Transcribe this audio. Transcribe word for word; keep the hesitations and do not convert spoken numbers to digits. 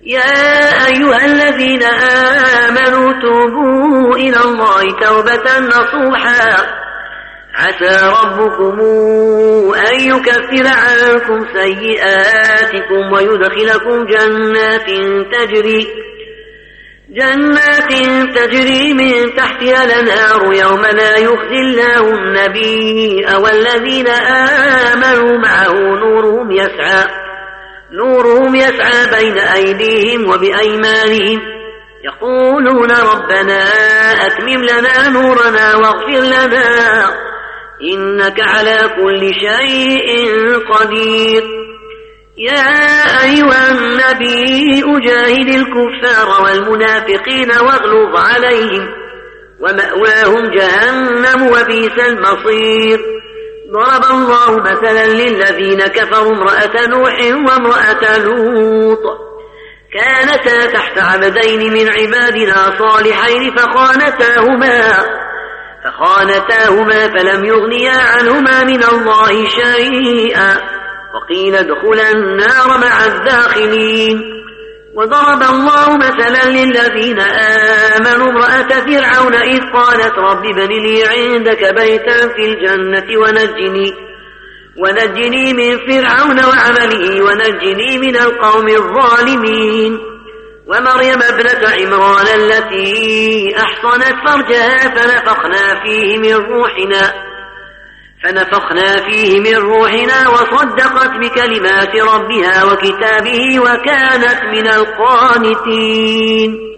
يا أيها الذين آمنوا توبوا إلى الله توبة نصوحا عسى ربكم أن يكفر عنكم سيئاتكم ويدخلكم جنات تجري جنات تجري من تحتها الأنهار يوم لا يخزي الله النبي والذين آمنوا معه نورهم يسعى نورهم يسعى بين أيديهم وبأيمانهم يقولون ربنا أتمم لنا نورنا واغفر لنا إنك على كل شيء قدير. يا أيها النبي أجاهد الكفار والمنافقين واغلظ عليهم ومأواهم جهنم وبئس المصير. ضرب الله مثلا للذين كفروا امرأة نوح وامرأة لوط كانتا تحت عبدين من عبادنا صالحين فخانتاهما فخانتاهما فلم يغنيا عنهما من الله شيئا وقيل ادخلا النار مع الداخلين. وضرب الله مثلا للذين آمنوا امرأة فرعون إذ قالت رب ابن لي عندك بيتا في الجنة ونجني ونجني من فرعون وعمله ونجني من القوم الظالمين. ومريم ابنة عمران التي أحصنت فرجها فنفخنا فيه من روحنا فنفخنا فيه من روحنا وصدقت بكلمات ربها وكتابه وكانت من القانتين.